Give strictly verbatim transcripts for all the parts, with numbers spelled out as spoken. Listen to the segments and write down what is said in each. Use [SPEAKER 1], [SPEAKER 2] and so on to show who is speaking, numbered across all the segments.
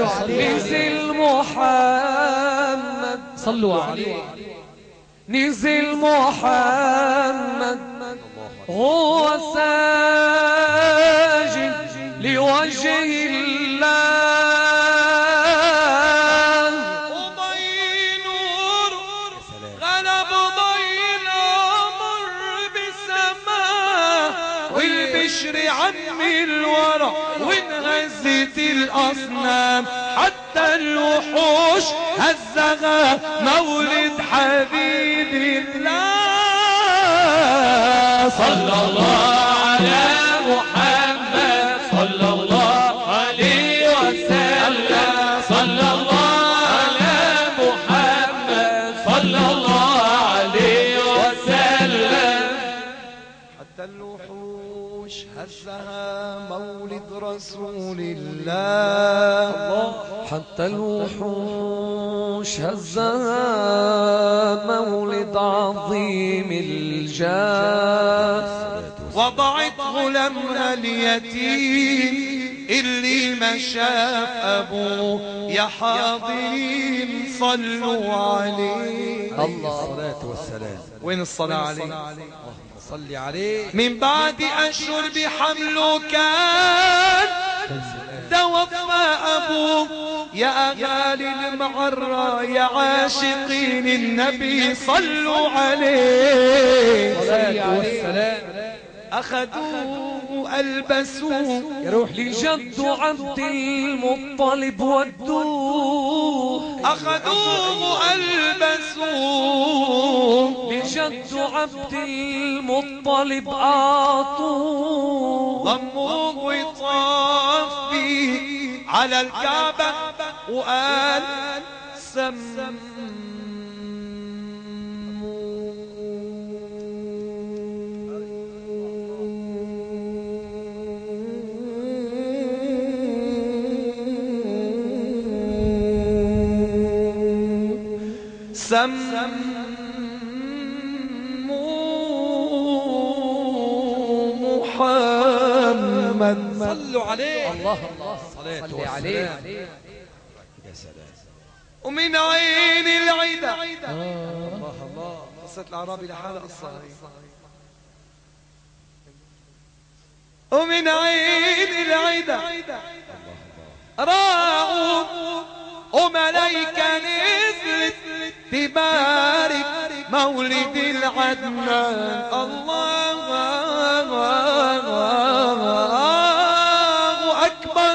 [SPEAKER 1] نزل محمد صلوا عليه نزل محمد هو ساجد لوجه الله
[SPEAKER 2] وضي نور غلب ضي العمر بالسماء والبشر عم الورى وانهزت الأصنام حتى الوحوش هزها مولد حبيب الله صلى الله على محمد صلى الله عليه وسلم صلى الله على محمد صلى الله عليه وسلم حتى الوحوش هزها مولد رسول الله
[SPEAKER 1] حتى الوحوش هزها مولد عظيم الجاه
[SPEAKER 2] وضعت غلامنا اليتيم اللي ما شاف ابوه يا حاضرين صلوا عليه
[SPEAKER 3] الله الصلاة والسلام.
[SPEAKER 2] وين الصلاة عليه؟
[SPEAKER 3] صلي عليه.
[SPEAKER 2] من بعد أشهر بحمله كان توفى أبوه يا أغالي المعرة يا عاشقين النبي صلوا عليه
[SPEAKER 3] الصلاة والسلام.
[SPEAKER 2] أخذوه ألبسوه
[SPEAKER 1] يروح لجد عبد المطلب ودوه
[SPEAKER 2] أخذوه ألبسوه
[SPEAKER 1] لجد عبد المطلب أعطوه
[SPEAKER 2] ضموه وطاف به على الكعبة وقال سم سموا محمد
[SPEAKER 3] صلوا عليه.
[SPEAKER 1] الله الله صلي عليه.
[SPEAKER 3] يا سلام.
[SPEAKER 2] ومن عين العدا
[SPEAKER 3] الله الله.
[SPEAKER 2] قصة الأعرابي لحالها قصة ومن عين العدا راعوا وملايكة نزلت تبارك مولد العدنان الله أكبر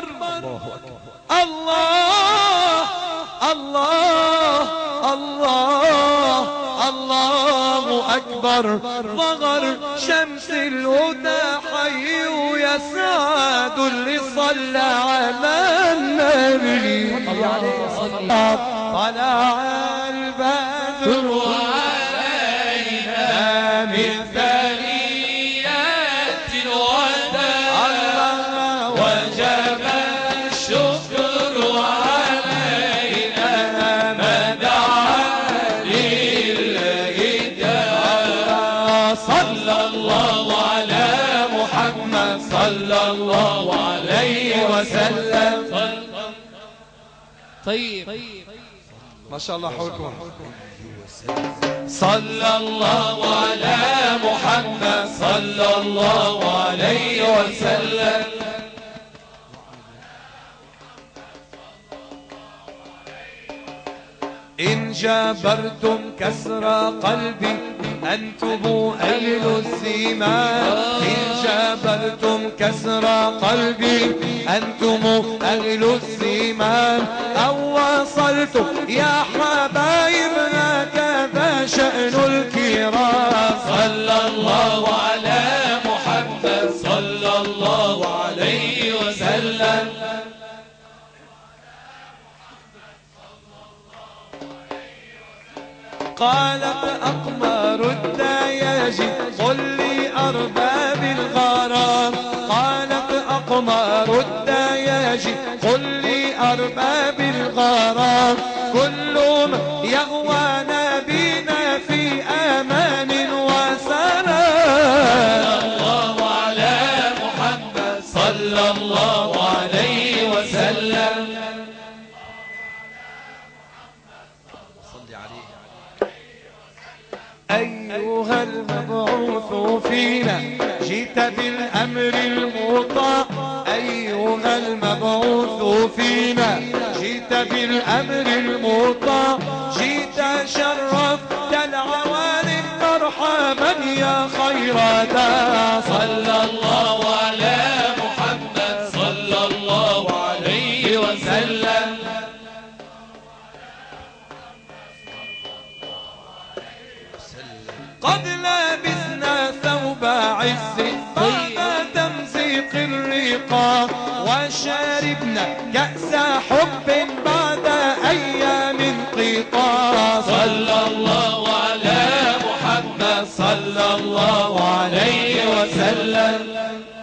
[SPEAKER 2] الله الله الله الله أكبر ظهر شمس الهدى حي ويسعد اللي صلى على النبي طلع البدر علينا من ثنيات الوداع وجب الشكر علينا ما دعا لله صلى الله على محمد صلى الله عليه وسلم.
[SPEAKER 1] طيب
[SPEAKER 2] ما شاء الله حولكم. صلى الله على محمد صلى الله عليه وسلم. إن جبرتم كسر قلبي أنتم أهل السيمان إن جبرتم كسر قلبي أنتم أهل السيمان أو وصلتم يا حبايب هكذا شأن الكرام. صلى الله على محمد صلى الله عليه وسلم. قالت أقمار الدياج قل لي أرباب الغرام قالت أقمار الدياج قل لي أرباب الغرام كل من يغوانا بنا في أمان وسلام. الله على محمد صلى الله عليه وسلم. أيها المبعوث فينا جئت بالأمر المطاع أيها المبعوث فينا جئت بالأمر المطاع جئت شرفت العوالم مرحبا يا خيرتا
[SPEAKER 4] صلى الله على محمد صلى الله عليه وسلم
[SPEAKER 2] قد لبسنا ثوب عز بعد تمزيق الرقاب وشربنا كأس حب بعد أيام انقطاع
[SPEAKER 4] صلى الله على محمد صلى الله عليه وسلم